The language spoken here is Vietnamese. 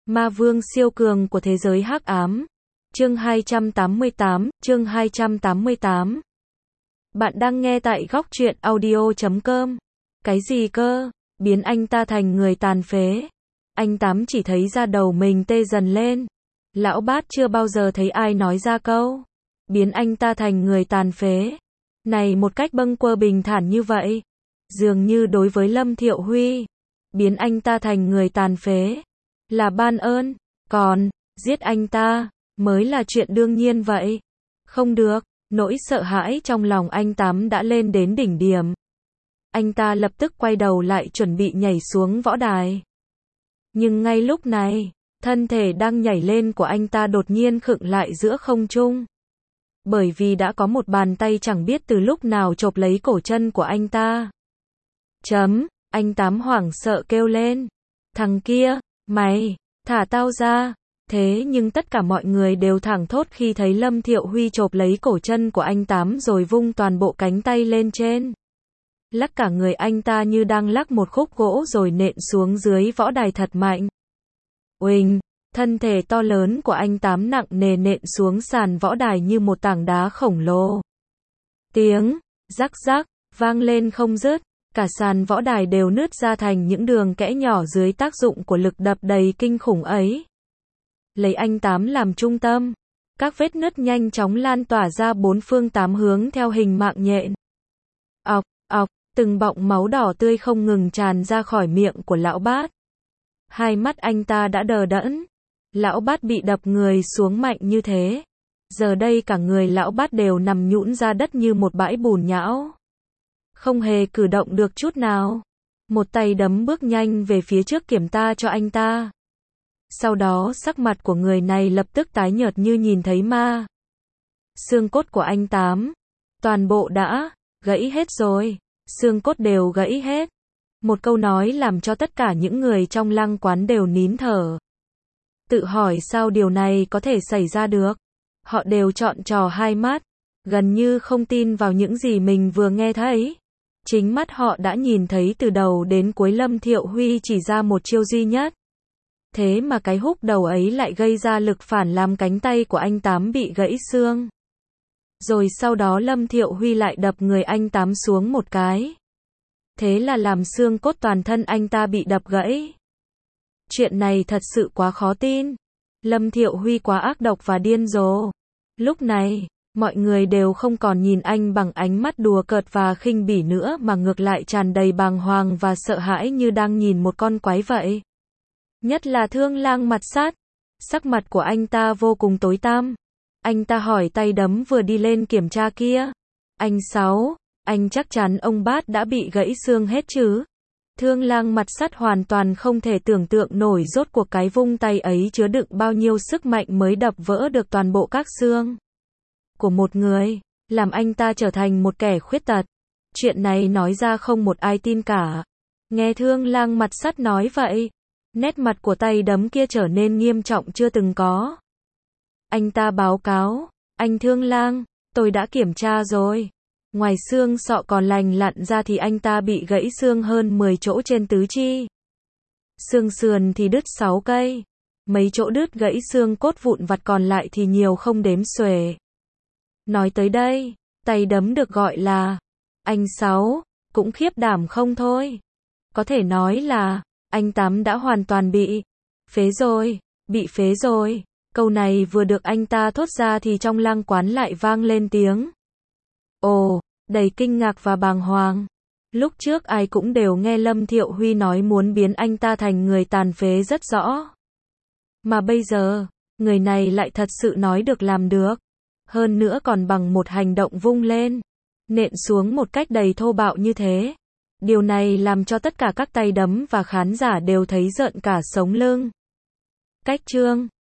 Ma vương siêu cường của thế giới hắc ám. Chương 288. Bạn đang nghe tại góc truyện audio.com. Cái gì cơ? Biến anh ta thành người tàn phế. Anh Tám chỉ thấy da đầu mình tê dần lên. Lão Bát chưa bao giờ thấy ai nói ra câu biến anh ta thành người tàn phế này một cách bâng quơ bình thản như vậy. Dường như đối với Lâm Thiệu Huy, biến anh ta thành người tàn phế là ban ơn, còn giết anh ta mới là chuyện đương nhiên vậy. Không được, nỗi sợ hãi trong lòng anh Tám đã lên đến đỉnh điểm. Anh ta lập tức quay đầu lại chuẩn bị nhảy xuống võ đài. Nhưng ngay lúc này, thân thể đang nhảy lên của anh ta đột nhiên khựng lại giữa không trung. Bởi vì đã có một bàn tay chẳng biết từ lúc nào chộp lấy cổ chân của anh ta. Anh Tám hoảng sợ kêu lên. Thằng kia, mày, thả tao ra. Thế nhưng tất cả mọi người đều thảng thốt khi thấy Lâm Thiệu Huy chộp lấy cổ chân của anh Tám rồi vung toàn bộ cánh tay lên trên. Lắc cả người anh ta như đang lắc một khúc gỗ rồi nện xuống dưới võ đài thật mạnh. Uỳnh, thân thể to lớn của anh Tám nặng nề nện xuống sàn võ đài như một tảng đá khổng lồ. Tiếng rắc rắc vang lên không dứt, cả sàn võ đài đều nứt ra thành những đường kẽ nhỏ dưới tác dụng của lực đập đầy kinh khủng ấy. Lấy anh Tám làm trung tâm, các vết nứt nhanh chóng lan tỏa ra bốn phương tám hướng theo hình mạng nhện. Ọc, ọc, từng bọng máu đỏ tươi không ngừng tràn ra khỏi miệng của lão Bát. Hai mắt anh ta đã đờ đẫn. Lão Bát bị đập người xuống mạnh như thế. Giờ đây cả người lão Bát đều nằm nhũn ra đất như một bãi bùn nhão. Không hề cử động được chút nào. Một tay đấm bước nhanh về phía trước kiểm tra cho anh ta. Sau đó sắc mặt của người này lập tức tái nhợt như nhìn thấy ma. Xương cốt của anh Tám, toàn bộ đã gãy hết rồi. Xương cốt đều gãy hết. Một câu nói làm cho tất cả những người trong lăng quán đều nín thở. Tự hỏi sao điều này có thể xảy ra được. Họ đều trọn tròn hai mắt, gần như không tin vào những gì mình vừa nghe thấy. Chính mắt họ đã nhìn thấy từ đầu đến cuối Lâm Thiệu Huy chỉ ra một chiêu duy nhất. Thế mà cái húc đầu ấy lại gây ra lực phản làm cánh tay của anh Tám bị gãy xương. Rồi sau đó Lâm Thiệu Huy lại đập người anh Tám xuống một cái. Thế là làm xương cốt toàn thân anh ta bị đập gãy. Chuyện này thật sự quá khó tin. Lâm Thiệu Huy quá ác độc và điên rồ. Lúc này, mọi người đều không còn nhìn anh bằng ánh mắt đùa cợt và khinh bỉ nữa mà ngược lại tràn đầy bàng hoàng và sợ hãi như đang nhìn một con quái vậy. Nhất là Thương Lang Mặt Sắt. Sắc mặt của anh ta vô cùng tối tăm. Anh ta hỏi tay đấm vừa đi lên kiểm tra kia. Anh Sáu, anh chắc chắn ông Bát đã bị gãy xương hết chứ? Thương Lang Mặt Sắt hoàn toàn không thể tưởng tượng nổi rốt cuộc cái vung tay ấy chứa đựng bao nhiêu sức mạnh mới đập vỡ được toàn bộ các xương của một người, làm anh ta trở thành một kẻ khuyết tật. Chuyện này nói ra không một ai tin cả. Nghe Thương Lang Mặt Sắt nói vậy, nét mặt của tay đấm kia trở nên nghiêm trọng chưa từng có. Anh ta báo cáo, anh Thương Lang, tôi đã kiểm tra rồi. Ngoài xương sọ còn lành lặn ra thì anh ta bị gãy xương hơn 10 chỗ trên tứ chi. Xương sườn thì đứt 6 cây. Mấy chỗ đứt gãy xương cốt vụn vặt còn lại thì nhiều không đếm xuể. Nói tới đây, tay đấm được gọi là anh Sáu, cũng khiếp đảm không thôi. Có thể nói là anh Tám đã hoàn toàn bị phế rồi, bị phế rồi. Câu này vừa được anh ta thốt ra thì trong lăng quán lại vang lên tiếng ồ, đầy kinh ngạc và bàng hoàng. Lúc trước ai cũng đều nghe Lâm Thiệu Huy nói muốn biến anh ta thành người tàn phế rất rõ. Mà bây giờ, người này lại thật sự nói được làm được. Hơn nữa còn bằng một hành động vung lên, nện xuống một cách đầy thô bạo như thế. Điều này làm cho tất cả các tay đấm và khán giả đều thấy rợn cả sống lưng. Cách chương